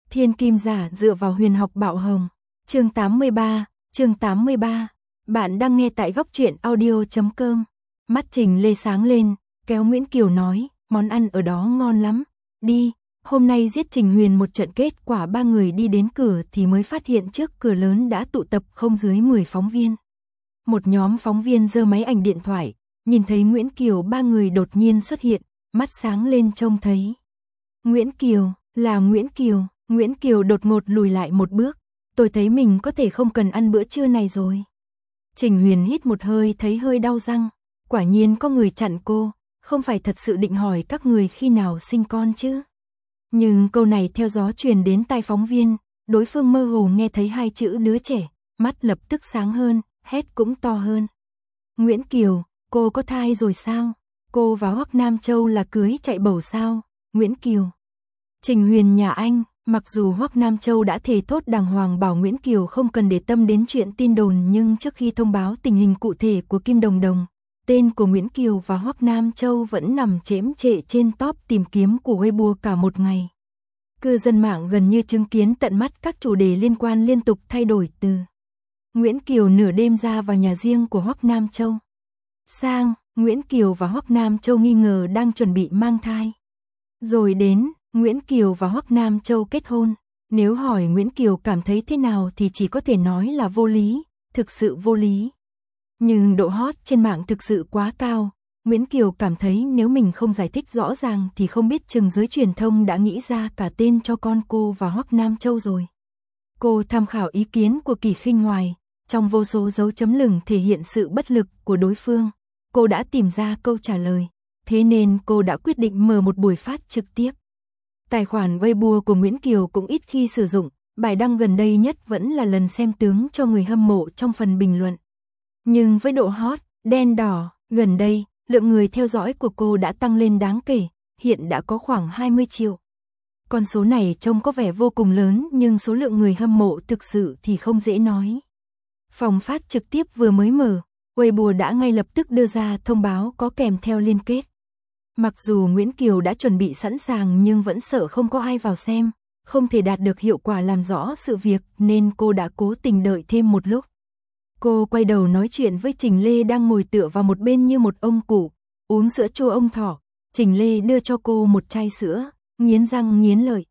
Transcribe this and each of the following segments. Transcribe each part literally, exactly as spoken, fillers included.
Thiên kim giả dựa vào huyền học Bạo Hồng. Chương tám mươi ba, chương tám mươi ba. Bạn đang nghe tại góc truyện audio chấm com. Mắt Trình Lê sáng lên, kéo Nguyễn Kiều nói, món ăn ở đó ngon lắm. Đi, hôm nay giết Trình Huyền một trận, kết quả ba người đi đến cửa thì mới phát hiện trước cửa lớn đã tụ tập không dưới mười phóng viên. Một nhóm phóng viên giơ máy ảnh điện thoại, nhìn thấy Nguyễn Kiều ba người đột nhiên xuất hiện, mắt sáng lên trông thấy. Nguyễn Kiều, là Nguyễn Kiều. Nguyễn Kiều đột ngột lùi lại một bước, tôi thấy mình có thể không cần ăn bữa trưa này rồi. Trình Huyền hít một hơi thấy hơi đau răng, quả nhiên có người chặn cô, không phải thật sự định hỏi các người khi nào sinh con chứ. Nhưng câu này theo gió truyền đến tai phóng viên, đối phương mơ hồ nghe thấy hai chữ đứa trẻ, mắt lập tức sáng hơn, hét cũng to hơn. Nguyễn Kiều, cô có thai rồi sao? Cô và Hoắc Nam Châu là cưới chạy bầu sao? Nguyễn Kiều. Trình Huyền nhà anh. Mặc dù Hoắc Nam Châu đã thề thốt đàng hoàng bảo Nguyễn Kiều không cần để tâm đến chuyện tin đồn, nhưng trước khi thông báo tình hình cụ thể của Kim Đồng Đồng, tên của Nguyễn Kiều và Hoắc Nam Châu vẫn nằm chễm chệ trên top tìm kiếm của Weibo cả một ngày. Cư dân mạng gần như chứng kiến tận mắt các chủ đề liên quan liên tục thay đổi, từ Nguyễn Kiều nửa đêm ra vào nhà riêng của Hoắc Nam Châu, sang Nguyễn Kiều và Hoắc Nam Châu nghi ngờ đang chuẩn bị mang thai, rồi đến Nguyễn Kiều và Hoắc Nam Châu kết hôn. Nếu hỏi Nguyễn Kiều cảm thấy thế nào thì chỉ có thể nói là vô lý, thực sự vô lý. Nhưng độ hot trên mạng thực sự quá cao, Nguyễn Kiều cảm thấy nếu mình không giải thích rõ ràng thì không biết chừng giới truyền thông đã nghĩ ra cả tên cho con cô và Hoắc Nam Châu rồi. Cô tham khảo ý kiến của Kỳ Khinh Hoài, trong vô số dấu chấm lửng thể hiện sự bất lực của đối phương, cô đã tìm ra câu trả lời, thế nên cô đã quyết định mở một buổi phát trực tiếp. Tài khoản Weibo của Nguyễn Kiều cũng ít khi sử dụng, bài đăng gần đây nhất vẫn là lần xem tướng cho người hâm mộ trong phần bình luận. Nhưng với độ hot, đen đỏ, gần đây, lượng người theo dõi của cô đã tăng lên đáng kể, hiện đã có khoảng hai mươi triệu. Con số này trông có vẻ vô cùng lớn nhưng số lượng người hâm mộ thực sự thì không dễ nói. Phòng phát trực tiếp vừa mới mở, Weibo đã ngay lập tức đưa ra thông báo có kèm theo liên kết. Mặc dù Nguyễn Kiều đã chuẩn bị sẵn sàng nhưng vẫn sợ không có ai vào xem, không thể đạt được hiệu quả làm rõ sự việc nên cô đã cố tình đợi thêm một lúc. Cô quay đầu nói chuyện với Trình Lê đang ngồi tựa vào một bên như một ông cụ, uống sữa chua ông thỏ. Trình Lê đưa cho cô một chai sữa, nghiến răng nghiến lợi.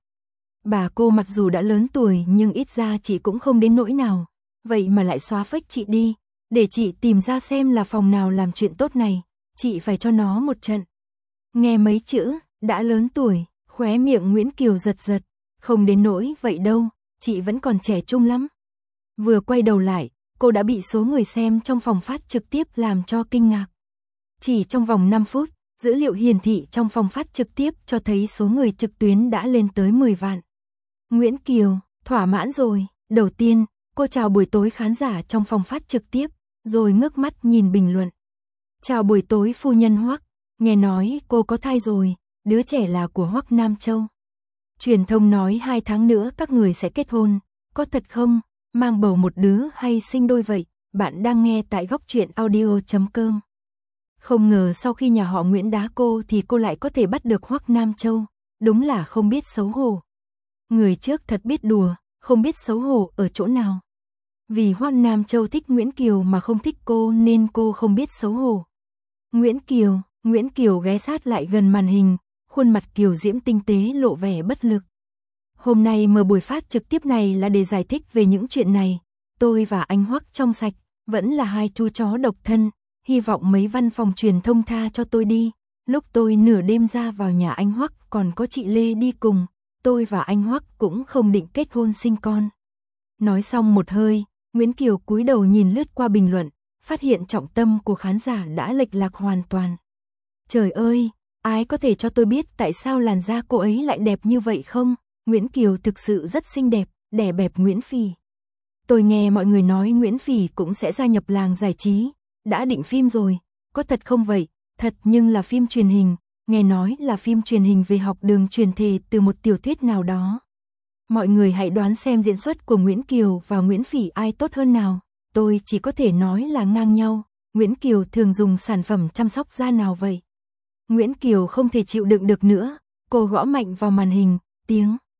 Bà cô mặc dù đã lớn tuổi nhưng ít ra chị cũng không đến nỗi nào, vậy mà lại xóa fake chị đi, để chị tìm ra xem là phòng nào làm chuyện tốt này, chị phải cho nó một trận. Nghe mấy chữ, đã lớn tuổi, khóe miệng Nguyễn Kiều giật giật, không đến nỗi vậy đâu, chị vẫn còn trẻ trung lắm. Vừa quay đầu lại, cô đã bị số người xem trong phòng phát trực tiếp làm cho kinh ngạc. Chỉ trong vòng năm phút, dữ liệu hiển thị trong phòng phát trực tiếp cho thấy số người trực tuyến đã lên tới mười vạn. Nguyễn Kiều, thỏa mãn rồi, đầu tiên, cô chào buổi tối khán giả trong phòng phát trực tiếp, rồi ngước mắt nhìn bình luận. Chào buổi tối phu nhân Hoắc. Nghe nói cô có thai rồi, đứa trẻ là của Hoắc Nam Châu. Truyền thông nói hai tháng nữa các người sẽ kết hôn, có thật không? Mang bầu một đứa hay sinh đôi vậy? Bạn đang nghe tại góc truyện audio chấm com. Không ngờ sau khi nhà họ Nguyễn đá cô thì cô lại có thể bắt được Hoắc Nam Châu, đúng là không biết xấu hổ. Người trước thật biết đùa, không biết xấu hổ ở chỗ nào. Vì Hoắc Nam Châu thích Nguyễn Kiều mà không thích cô nên cô không biết xấu hổ. Nguyễn Kiều Nguyễn Kiều ghé sát lại gần màn hình, khuôn mặt kiều diễm tinh tế lộ vẻ bất lực. Hôm nay mở buổi phát trực tiếp này là để giải thích về những chuyện này. Tôi và anh Hoắc trong sạch, vẫn là hai chú chó độc thân, hy vọng mấy văn phòng truyền thông tha cho tôi đi. Lúc tôi nửa đêm ra vào nhà anh Hoắc còn có chị Lê đi cùng, tôi và anh Hoắc cũng không định kết hôn sinh con. Nói xong một hơi, Nguyễn Kiều cúi đầu nhìn lướt qua bình luận, phát hiện trọng tâm của khán giả đã lệch lạc hoàn toàn. Trời ơi, ai có thể cho tôi biết tại sao làn da cô ấy lại đẹp như vậy không? Nguyễn Kiều thực sự rất xinh đẹp, đẻ bẹp Nguyễn Phỉ. Tôi nghe mọi người nói Nguyễn Phỉ cũng sẽ gia nhập làng giải trí, đã định phim rồi, có thật không vậy? Thật, nhưng là phim truyền hình, nghe nói là phim truyền hình về học đường truyền thể từ một tiểu thuyết nào đó. Mọi người hãy đoán xem diễn xuất của Nguyễn Kiều và Nguyễn Phỉ ai tốt hơn nào, tôi chỉ có thể nói là ngang nhau. Nguyễn Kiều thường dùng sản phẩm chăm sóc da nào vậy? Nguyễn Kiều không thể chịu đựng được nữa, cô gõ mạnh vào màn hình, tiếng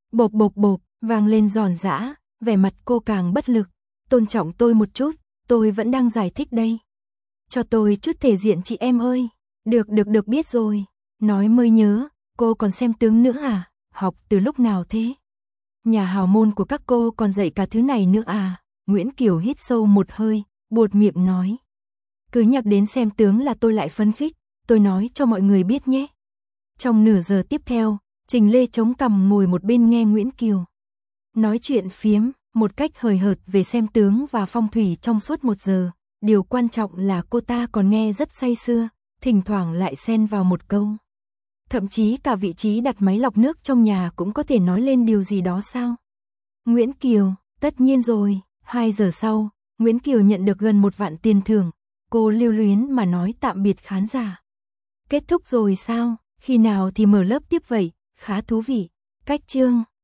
Bộp bộp bộp, vang lên giòn giã, vẻ mặt cô càng bất lực. Tôn trọng tôi một chút, tôi vẫn đang giải thích đây. Cho tôi chút thể diện chị em ơi. Được được được biết rồi. Nói mới nhớ, cô còn xem tướng nữa à? Học từ lúc nào thế? Nhà hào môn của các cô còn dạy cả thứ này nữa à? Nguyễn Kiều hít sâu một hơi, buột miệng nói. Cứ nhắc đến xem tướng là tôi lại phấn khích, tôi nói cho mọi người biết nhé. Trong nửa giờ tiếp theo, Trình Lê chống cằm ngồi một bên nghe Nguyễn Kiều nói chuyện phiếm, một cách hời hợt về xem tướng và phong thủy trong suốt một giờ. Điều quan trọng là cô ta còn nghe rất say sưa, thỉnh thoảng lại xen vào một câu. Thậm chí cả vị trí đặt máy lọc nước trong nhà cũng có thể nói lên điều gì đó sao? Nguyễn Kiều, tất nhiên rồi. Hai giờ sau, Nguyễn Kiều nhận được gần một vạn tiền thưởng. Cô lưu luyến mà nói tạm biệt khán giả. Kết thúc rồi sao? Khi nào thì mở lớp tiếp vậy? Khá thú vị. Cách chương